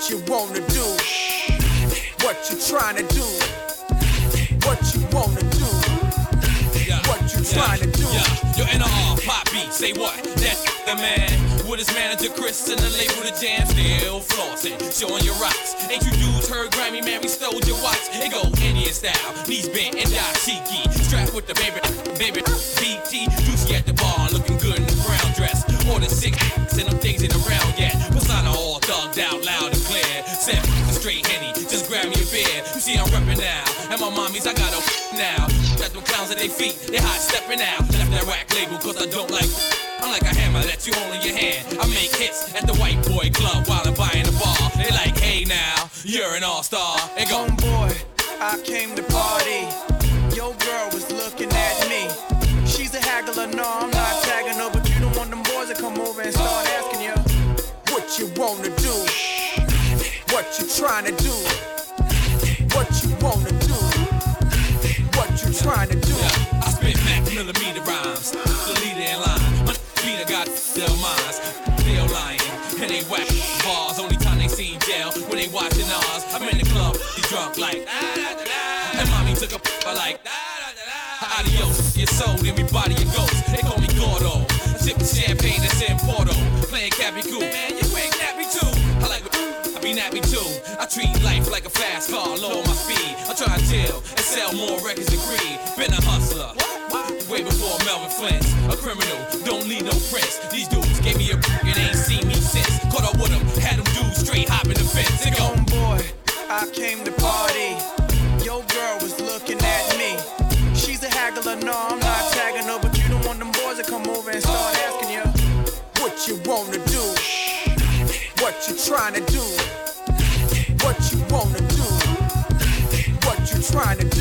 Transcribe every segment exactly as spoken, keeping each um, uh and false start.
What you wanna do? What you trying to do? What you wanna do? Yeah, what you trying yeah, to do? Yeah, yo, N R, pop beat, say what? That's the man. With his manager Chris and the label The Jam, still flossing, showing your rocks. Ain't you dudes heard Grammy, man, we stole your watch. It go Indian style, knees bent and dashiki. Strapped with the baby, baby, B T. Juicy at the bar, looking good in the brown dress. Ordered six and them things ain't around yet. Persona all thugged out, loud and clear. Said straight Henny, just grab me a beer. You see I'm reppin' now, and my mommies, I got a now. Got them clowns at their feet, they hot stepping out. Left that whack label, cause I don't like. I'm like a hammer that you hold in your hand. I make hits at the white boy club while I'm buying a bar. They like, hey now, you're an all-star. They go, homeboy, I came to party. Your girl was looking at me. She's a haggler, no, I'm not tagging her, but you don't want them boys to come over and start asking you what you wanna do, what you trying to do, what you wanna do, what you trying to do. Yeah, I spit Mac millimeter rhymes, the leader in line. My Peter got their minds, they're lying, and they whack bars. Only time they see jail when they watching ours. I'm in the club, he drunk like, and mommy took a I like, adios, your soul, then we body your ghost. They call me Gordo, sipping champagne that's in Porto, playing Cappy Cool. Man, you ain't nappy too. I like I be nappy too. I treat life like a fast car, lower my speed. I try to chill and sell more records than Creed. Been a hustler, way before Melvin Flint's. A criminal, don't need no prince. These dudes gave me a and ain't seen me since. Caught up with them, had them dudes straight hopping the fence. They go, homeboy, I came to party. Your girl was looking at me. She's a haggler, no, I'm not tagging her, but you don't want them boys to come over and start asking you what you wanna do, what you trying to do, what you wanna do, what you trying to do.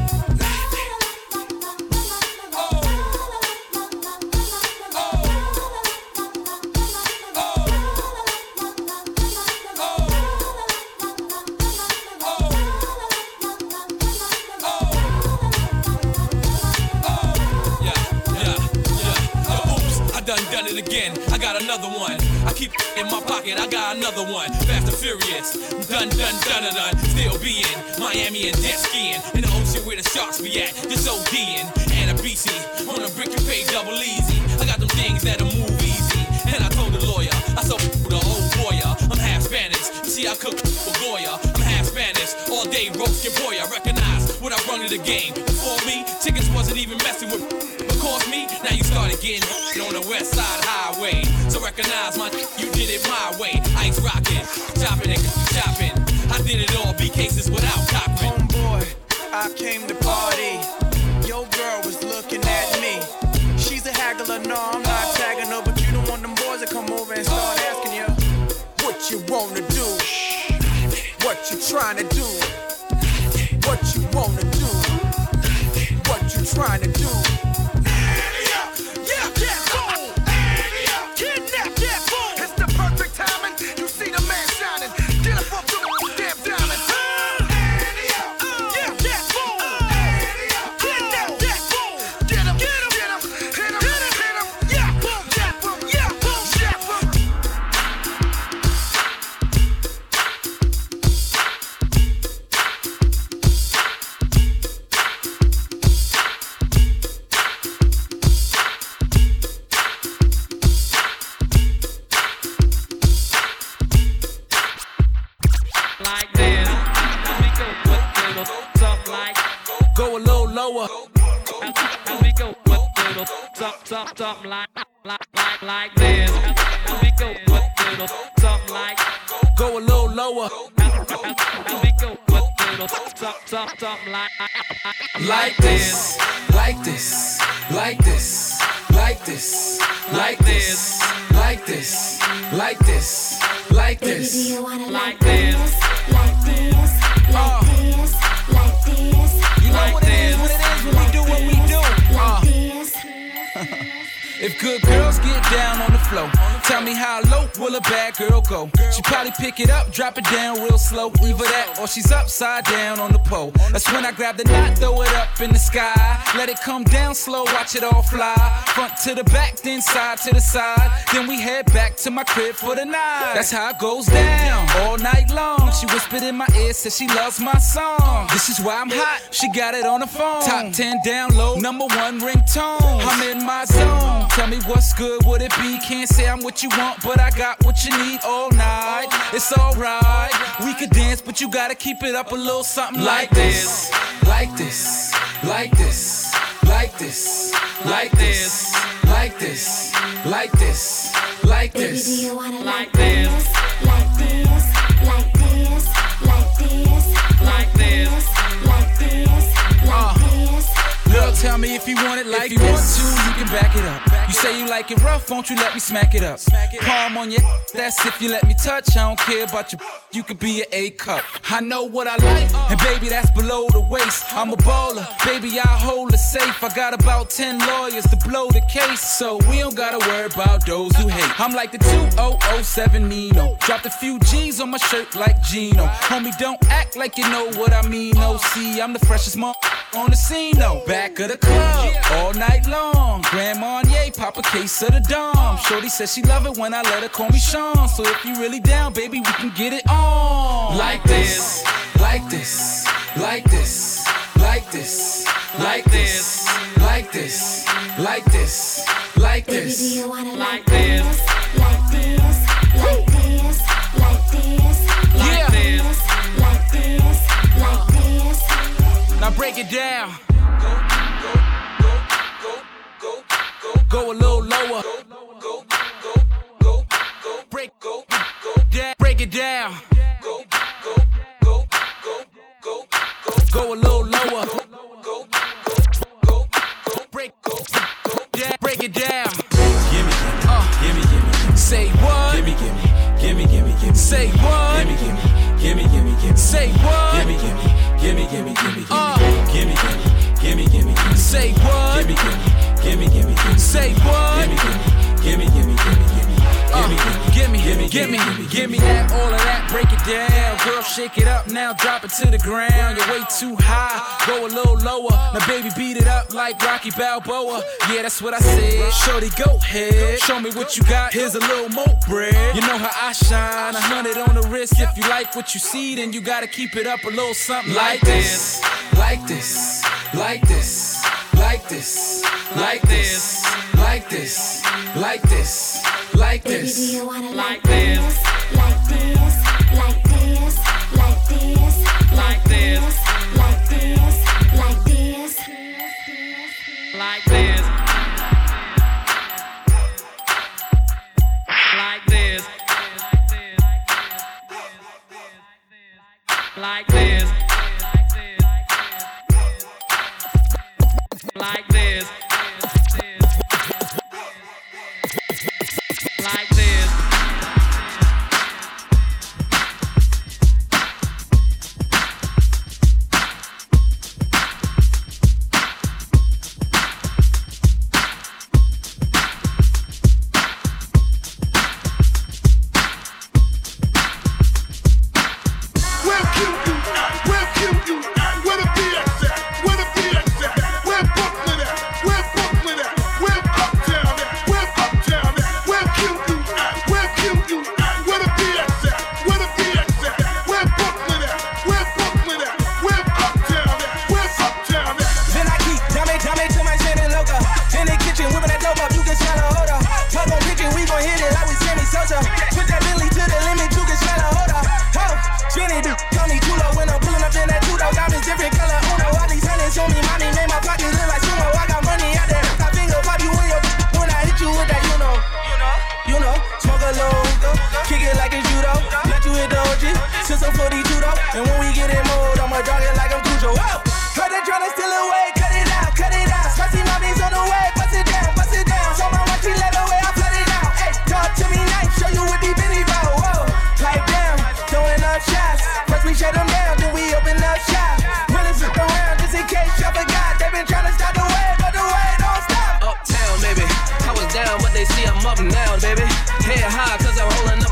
Done it again, I got another one. I keep in my pocket, I got another one. Fast and furious, done, done, done, done. Still be in Miami and jet skiing. In the ocean where the sharks be at, just ODing. And a B C, on a brick you pay double easy. I got them things that'll move easy. And I told the lawyer, I saw the old boya. I'm half Spanish, you see I cook for Goya. I'm half Spanish, all day roast your boy. I recognize what I brought to the game. Before me, chickens wasn't even messing with. Cost me, now you started getting on the west side highway. So recognize my, you did it my way. Ice rocking, chopping and chopping. I did it all, B cases without copping. Homeboy, I came to party. Your girl was looking at me. She's a haggler, no, I'm not tagging her, but you don't want them boys to come over and start asking you what you wanna do, what you trying to do, what you wanna do, what you trying to do. Something like, like, like, like this. And we go with little something like. Go a little lower. And we go with little something like. Like this, like this, like this, like this, like this, like this, like this, like this. Baby, do you wanna like this, like this, like this, like this? You know what it is, what it is when we do what we do. Like this. If good girls get down on the floor, tell me how low will a bad girl go? She probably pick it up, drop it down real slow. Either that or she's upside down on the pole. That's when I grab the knot, throw it up in the sky. Let it come down slow, watch it all fly. Front to the back, then side to the side. Then we head back to my crib for the night. That's how it goes down all night long. She whispered in my ear, said she loves my song. This is why I'm hot, she got it on the phone. Top ten download, number one ringtone. I'm in my zone, tell me what's good, would it be? Can't say I'm what you want, but I got what you need all night. It's alright, we could dance, but you gotta keep it up a little something like this. Like this, like this, like this, like this, like this, like this, like this. Baby, do you wanna like this, like this, like this, like this, like this, like this, like this? Girl, tell me if you want it like this. If you want to, you can back it up. You say you like it rough, won't you let me smack it up? Palm on your, that's if you let me touch. I don't care about your, you could be an A cup. I know what I like, and baby, that's below the waist. I'm a baller, baby, I hold the safe. I got about ten lawyers to blow the case, so we don't gotta worry about those who hate. I'm like the two thousand seven Nino. Dropped a few G's on my shirt like Gino. Homie, don't act like you know what I mean. Oh, see, I'm the freshest mom on the scene, no. Back of the club, all night long. Grand Marnier, pop a case of the Dom. Shorty says she love it when I let her call me Sean. So if you really down, baby, we can get it on. Like this, like this, like this, like this, like this, like this, like this, like this. Baby, do you wanna like this, like this, like this, like this, like this, like this, like this? Now break it down. Go a little lower. Break, go, down. Break it down. Go a little lower. Break, down. Break it down. Gimme, Uh, gimme, gimme, say what? gimme, gimme, gimme, gimme, gimme. Say what? Gimme, gimme, gimme, gimme, gimme. Say what? Gimme, gimme, gimme, gimme, gimme, Uh. gimme, gimme, gimme, gimme, gimme. Say what? Gimme, gimme, gimme, gimme, gimme. Say what? Gimme, gimme, gimme, gimme, gimme, gimme. Uh, Gimme, gimme, gimme, gimme, gimme that, all of that, break it down. Girl, shake it up now, drop it to the ground. You're way too high, go a little lower. Now, baby, beat it up like Rocky Balboa. Yeah, that's what I said. Shorty, go ahead, show me what you got. Here's a little more bread. You know how I shine, a hundred on the wrist. If you like what you see, then you gotta keep it up a little something like this, like this, like this, like this, like this, like this, like this, like Baby, this. do you wanna like this, like this, like this, like this, like this, like this, like this? Like this. Like this. Like this. Like this. Like this. Where kill you? Where kill you? Where the B X at? Where the B X at? Where Brooklyn at? Where Brooklyn at? Where Uptown at? Where Uptown at? Where kill you? Where kill you? Where the B X at? Where the B X at? Where Brooklyn at? Where Brooklyn at? Where Uptown at? Where Uptown at? Then I keep dame, dame to my shit and loca. In the kitchen, whipping that dope up, you can smell a odor. Talk on pitching, we gon' hit it like we Sammy Sosa. Put that Billy to the limit, you can smell a odor. Ho, spinning, dude, call me Chulo when I'm pulling up in that two-door. Diamonds different color, Uno. All these hundreds on me, money made my pockets look like sumo. I got money out there, I finger pop you in your when I hit you with that, you know. You know, smoke a little hookah, kick it like it's judo. Let you hit the O G, since I'm forty-two though. And when we get in mode, I'ma dog it like I'm Cujo. Whoa! Heard the drum is still away, cut it out, cut it out. Spicy mommy's on the way, bust it down, bust it down. So my watch, he let away, I flood it out. Hey, talk to me nice, show you what these bitties about. Whoa, pipe down, throwing up shots. First we shut them down, then we open up shop. Willing to go around just in case y'all forgot. They been trying to stop the wave, but the wave don't stop. Uptown, baby. I was down, but they see I'm up now, baby. Head high, cause I'm holding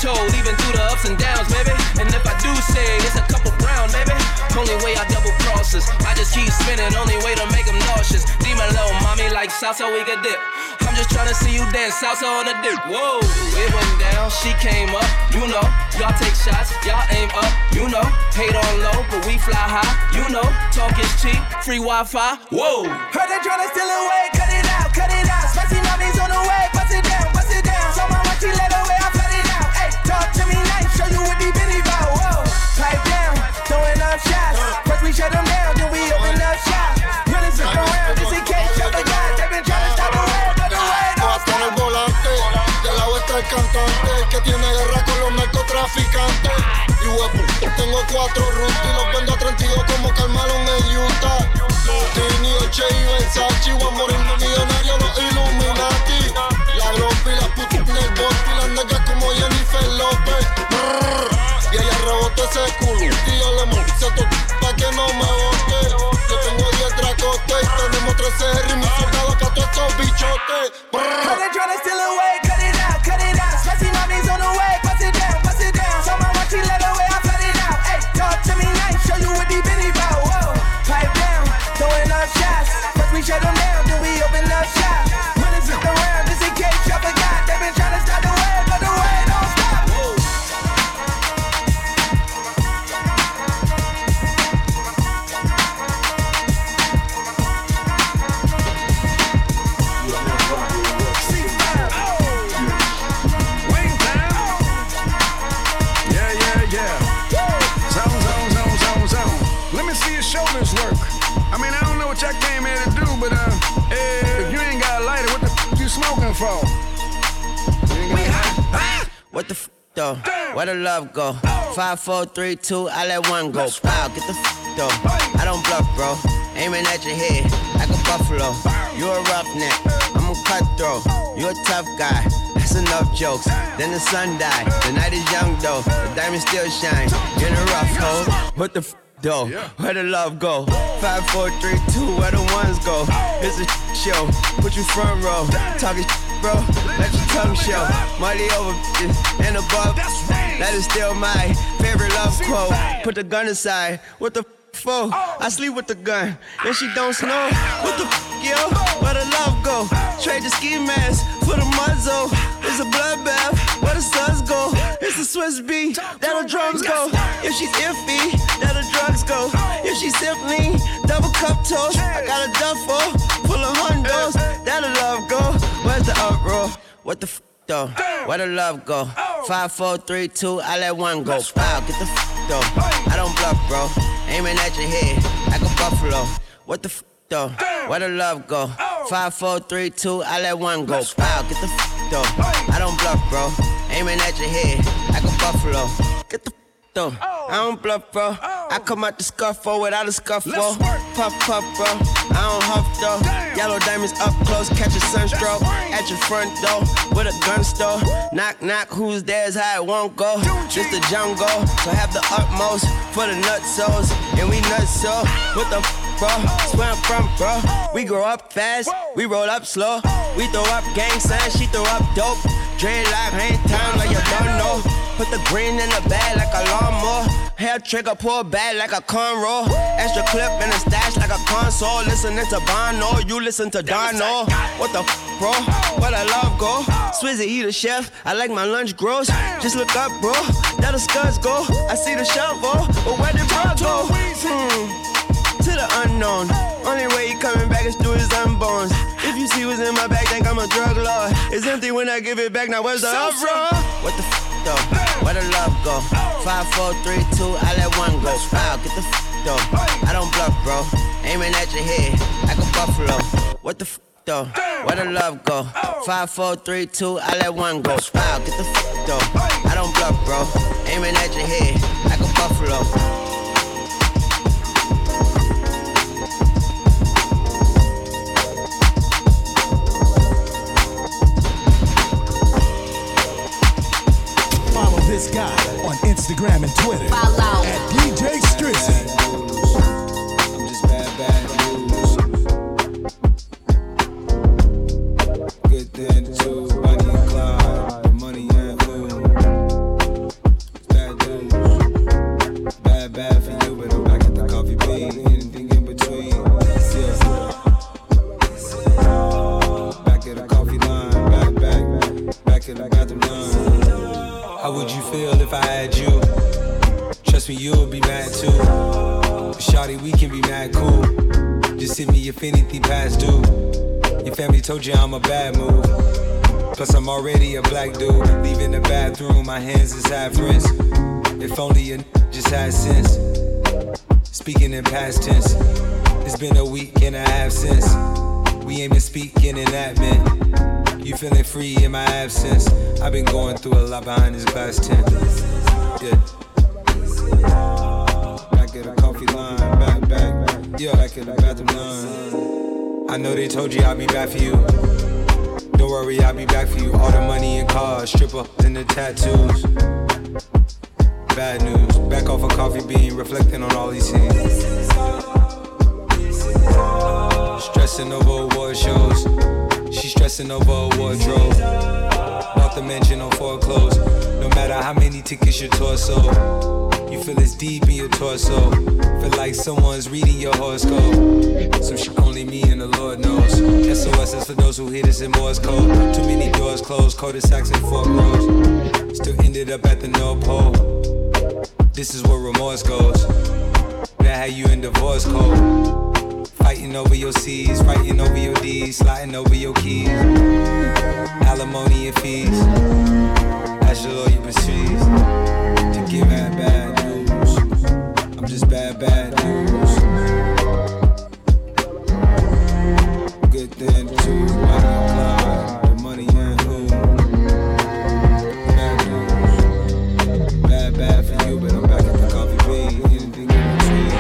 told, even through the ups and downs, baby. And if I do say it's a couple brown, baby. Only way I double crosses. I just keep spinning, only way to make them nauseous. Demon little mommy like salsa, we could dip. I'm just tryna see you dance, salsa on the dip. Whoa, it went down, she came up, you know. Y'all take shots, y'all aim up, you know. Hate on low, but we fly high, you know. Talk is cheap, free Wi-Fi, whoa. Heard they tryna steal away, cut it out, cut it out. Spicy mommy's on the way, bust it down, bust it down. So my watch, she let away, I cut it out. Hey, talk to me nice, show you what deep in it about, whoa. Pipe down, throwing up shots. First we shut them down, then we open up shop. Really sit around, just in case y'all forgot. They been trying to stop the world, but the way don't stop. En el volante, del lado está el cantante que tiene guerra con los narcotraficantes. Y huevo, tengo cuatro roots y los vendo a treinta y dos como Carmelo en Utah. Tini, Che y Versace, voy a morir millonario, los Illuminati. La ropa y la puta en el bote y las negras como Jennifer López. Brrr, y ella rebotó ese culo y yo le mostré todo pa' que no me bote. Yo tengo diez dracotes y tenemos trece R y mis soldados pa' todos estos bichotes. Heard they tryna steal away, cut it out, cut it out. Spicy mommy's on the way, bust it down, bust it down. So my watch, she let away, I cut it out. Hey, talk to me nice, show you what deep in it about, whoa. Pipe down, throwing up shots. First we shut them down, then we open up shop. When it's around, just in case y'all forgot. They been tryna stop the way, but the way don't stop. Whoa. Shoulders work. I mean, I don't know what y'all came here to do, but uh, if you ain't got a lighter, what the f you smoking for? You ain't got a What the f though? Where the love go? Five, four, three, two, I let one go. Wow, get the f though. I don't bluff, bro. Aiming at your head like a buffalo. You a roughneck, I'm a cutthroat. You a tough guy. That's enough jokes. Then the sun died. The night is young though. The diamond still shine. In a rough hole. What the f though? Where the love go? Five, four, three, two, where the ones go? It's a show, put you front row. Talking bro, let your tongue show. Money over and above. That is still my favorite love quote. Put the gun aside, what the f for? I sleep with the gun, and she don't snow. What the f, yo? Where the love go? Trade the ski mask for the muzzle. It's a bloodbath, where the suns go? It's the Swiss beat, that the drums go. If she's iffy, that the drugs go. If she's simply double cup toast, I got a duffel full of hundos. That the love go. Where's the uproar? What the f though? Where the love go? Five, four, three, two, I let one go. Wow, get the f though. I don't bluff, bro. Aiming at your head like a buffalo. What the f though? Where the love go? Five, four, three, two, I let one go. Wow, get the f though. I don't bluff, bro. Aiming at your head like a buffalo. Get the f though. I don't bluff, bro. I come out the scuffle without a scuffle. Puff, puff, bro. I don't huff, though. Yellow diamonds up close, catch a sunstroke. At your front door with a gun store. Knock, knock, who's there's how it won't go. Just the jungle, so have the utmost for the nutsos. And we nutso. What the f, bro? That's where I'm from, bro. We grow up fast, we roll up slow. We throw up gang signs, she throw up dope. Dreadlock, ain't time like you don't know. Put the green in the bag like a lawnmower. Hair trigger, pull back like a cornrow. Extra clip in the stash like a console. Listening to Bono, you listen to Dono. What the f, bro? Where the love go? Swizzy, he the chef. I like my lunch gross. Just look up, bro. There the scuds go. I see the shovel, but where did bro go? Hmm. To the unknown. Only way he coming back is through his unborns. If you see what's in my bag, think I'm a drug lord. It's empty when I give it back. Now where's the uproar? What the f though? Where the love go? Five, four, three, two, I let one go. Wow, get the f though. I don't bluff, bro. Aiming at your head like a buffalo. What the f though? Where the love go? Five, four, three, two, I let one go. Wow, get the f though. I don't bluff, bro. Aiming at your head like a buffalo. This guy on Instagram and Twitter at D J Strizzy. I'm just bad, bad news. Good then too, Bonnie and Clyde, money and food. you. Trust me, you'll be mad too. Shawty, we can be mad cool. Just hit me if anything past due. Your family told you I'm a bad move. Plus I'm already a black dude. Leaving the bathroom, my hands is half rinsed. If only a n- just had sense. Speaking in past tense. It's been a week and a half since we ain't been speaking in admin. You feeling free in my absence. I've been going through a lot behind this glass tent. Yeah. Back at the coffee line, back, back, back. Yeah, back at the bathroom line. I know they told you I'll be back for you. Don't worry, I'll be back for you. All the money and cars, stripper and the tattoos. Bad news, back off a coffee bean, reflecting on all these things. Stressing over award shows. She stressing over a wardrobe. Bought the mansion on foreclosed. No matter how many tickets your torso. You feel it's deep in your torso. Feel like someone's reading your horoscope. Some shit only me and the Lord knows. S O S is for those who hit us in Morse code. Too many doors closed, cul-de-sacs and fork roads. Still ended up at the North Pole. This is where remorse goes. That had you in divorce code. Fighting over your C's, fighting over your D's, sliding over your keys. Alimony and fees. As your lawyer proceeds to give bad, bad news. I'm just bad, bad news. Good thing too, money on climb, the money and who. Bad news. Bad, bad for you, but I'm back at the coffee bean. Anything in between.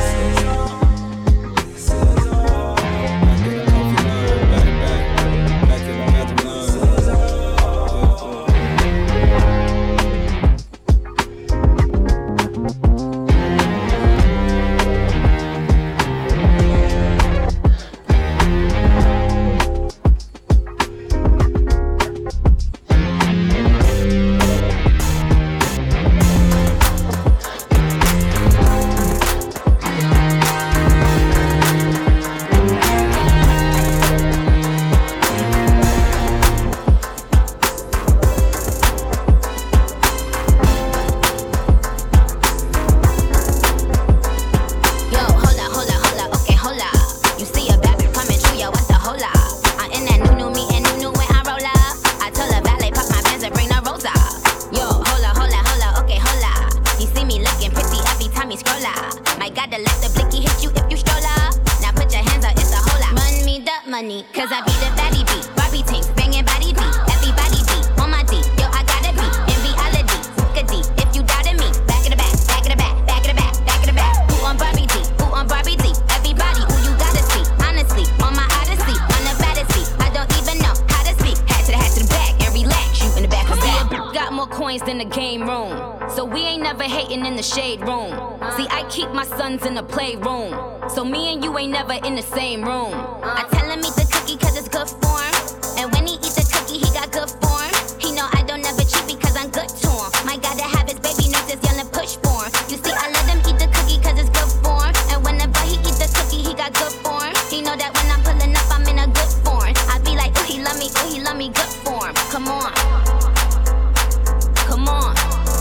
In the same room. I tell him eat the cookie cause it's good for him. And when he eat the cookie, he got good form. He know I don't never cheat because I'm good to him. My gotta have his baby nurses young to push for him. You see, I let him eat the cookie cause it's good for him. And whenever he eat the cookie, he got good form. He know that when I'm pulling up, I'm in a good form. I be like, ooh, he love me, ooh, he love me, good form. Come on. Come on.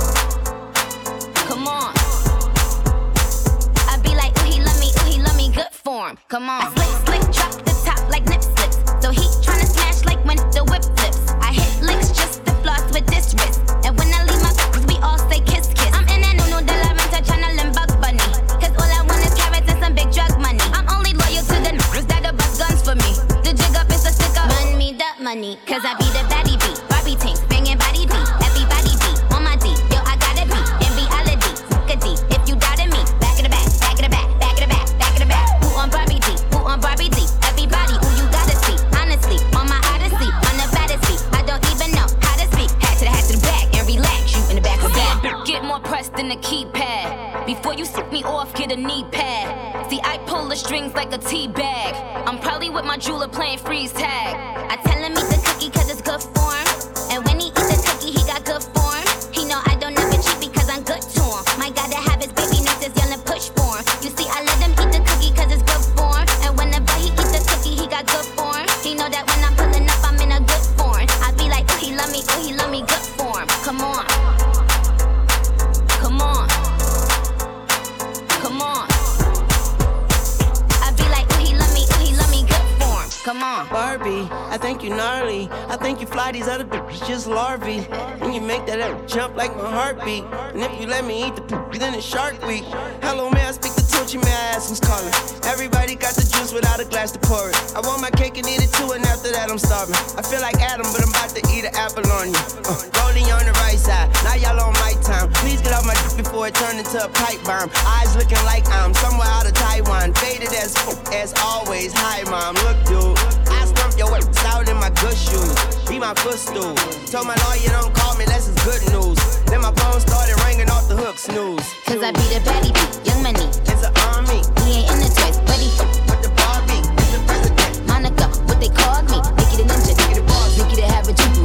Come on. I be like, ooh, he love me, ooh, he love me, good form. Come on. I slick, slick, drop the top like nip slips. So he tryna smash like when the whip flips. I hit licks just to floss with this wrist. And when I leave my f***s, we all say kiss, kiss. I'm in that no-no de la renta tryna limb bug bunny. Cause all I want is carrots and some big drug money. I'm only loyal to the niggas that'll bust guns for me. The jig up is a sticker. Run me the money. Cause I be the baddie beat. Barbie tanks, banging body beat. Everybody beat. On my D. Yo, I gotta be. In reality. Suck a D. If you doubted me. Back in the back. Back in the back. Back in the back. Back in the back. Who on Barbie D? Who on Barbie D? Everybody who you gotta see. Honestly, on my odyssey, on the baddest beat. I don't even know how to speak. Hat to the hat to the back and relax. You in the back of that. Get more pressed than a keypad. Before you sick me off, get a knee pad. See, I pull the strings like a tea bag. I'm probably with my jeweler playing freeze tag. I tell him eat the cookie cause it's good form. And when he eat the cookie, he got good form. He know I don't never cheat because I'm good to him. My gotta have his baby nurses young to push for him. You see, I let him eat the cookie cause it's good form. And whenever he eat the cookie, he got good form. He know that when I'm pulling up, I'm in a good form. I be like, ooh, he love me, ooh, he love me, good form. Come on. you gnarly. I think you fly these other bitches just larvae. And you make that ass jump like my heartbeat. And if you let me eat the poop, then it's Shark Week. Hello, may I speak to Tunchi? May I ask who's calling? Everybody got the juice without a glass to pour it. I want my cake and eat it too, and after that I'm starving. I feel like Adam, but I'm about to eat an apple on you. Uh, rolling on the right side, now y'all on my time. Please get off my dick before it turn into a pipe bomb. Eyes looking like I'm somewhere out of Taiwan. Faded as as always. Hi, mom. Look, dude, I stump your ass out in my good shoes. Be my footstool. Told my lawyer don't call me unless it's good news. Then my phone started ringing off the hook, snooze. Cause I be the baddie beat, young money. It's an army. He ain't in the toys, but he with the Barbie. It's the president. Monica, what they called me. Nikki the ninja, Nikki the boss, Nikki the have a juju.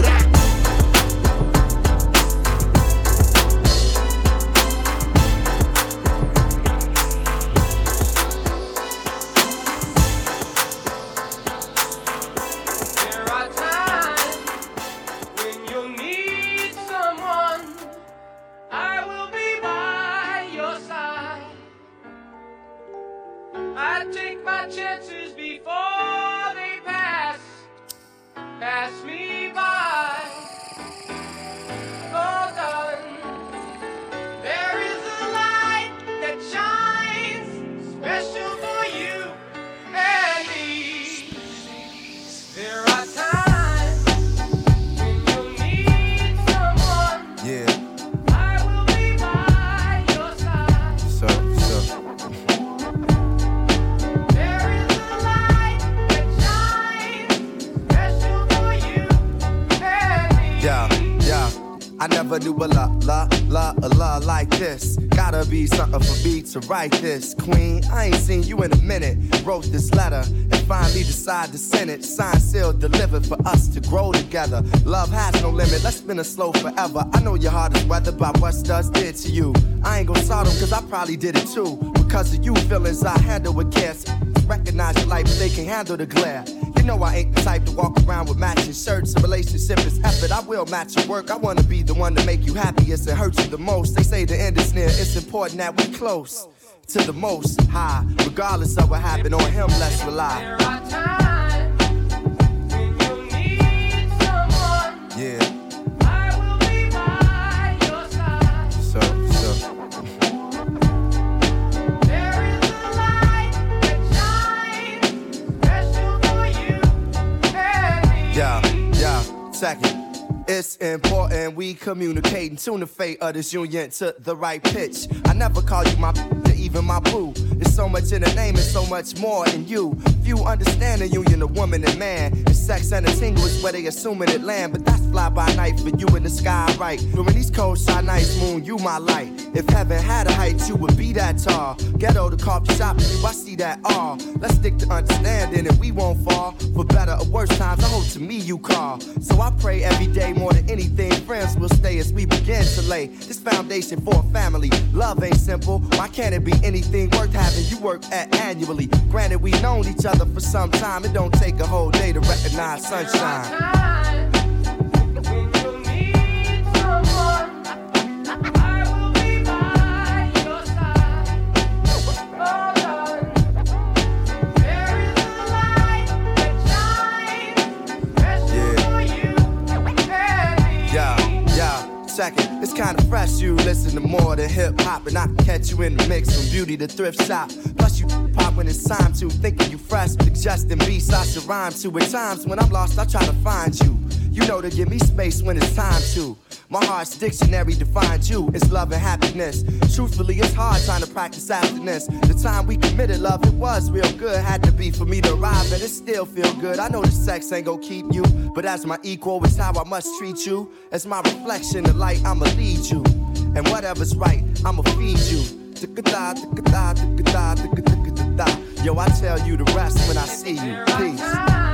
Do a la, la, la, a la like this. Gotta be something for me to write this. Queen, I ain't seen you in a minute. Wrote this letter and finally decided to send it. Signed, sealed, delivered for us to grow together. Love has no limit, let's spin it slow forever. I know your heart is weathered by what studs did to you. I ain't gon' start them cause I probably did it too. Because of you feelings I handle with care. Recognize your life, they can handle the glare. You know I ain't the type to walk around with matching shirts. A relationship is effort, I will match your work. I wanna be the one to make you happiest and hurt you the most. They say the end is near, it's important that we close to the most high. Regardless of what happened on him, let's rely. There are times when you need someone. Yeah. I will be by your side. So, so. There is a light that shines special for you and me. Yeah, yeah, second. It's important we communicate and tune the fate of this union to the right pitch. I never call you my to even my boo. There's so much in the name and so much more in you. Few understand the union of woman and man. And sex and a tingle is where they assuming it land. But that's fly by night for you in the sky, right? During these cold shine nights, moon, you my light. If heaven had a height, you would be that tall. Ghetto to coffee shop, you, I see that all. Let's stick to understanding and we won't fall. For better or worse times, I hope to me you call. So I pray every day more than anything, friends will stay as we begin to lay this foundation for a family. Love ain't simple. Why can't it be anything worth having you work at annually? Granted, we known each other for some time. It don't take a whole day to recognize sunshine. Second, it's kinda fresh, you listen to more than hip-hop. And I can catch you in the mix from beauty to thrift shop. Plus you pop when it's time to, thinking you fresh. Suggesting beats I should rhyme to. At times when I'm lost, I try to find you. You know to give me space when it's time to. My heart's dictionary defines you. It's love and happiness. Truthfully, it's hard trying to practice abstinence. The time we committed love, it was real good. Had to be for me to arrive, and it still feel good. I know the sex ain't gon' keep you, but as my equal, it's how I must treat you. As my reflection, the light, I'ma lead you. And whatever's right, I'ma feed you. Yo, I tell you the rest when I see you. Peace.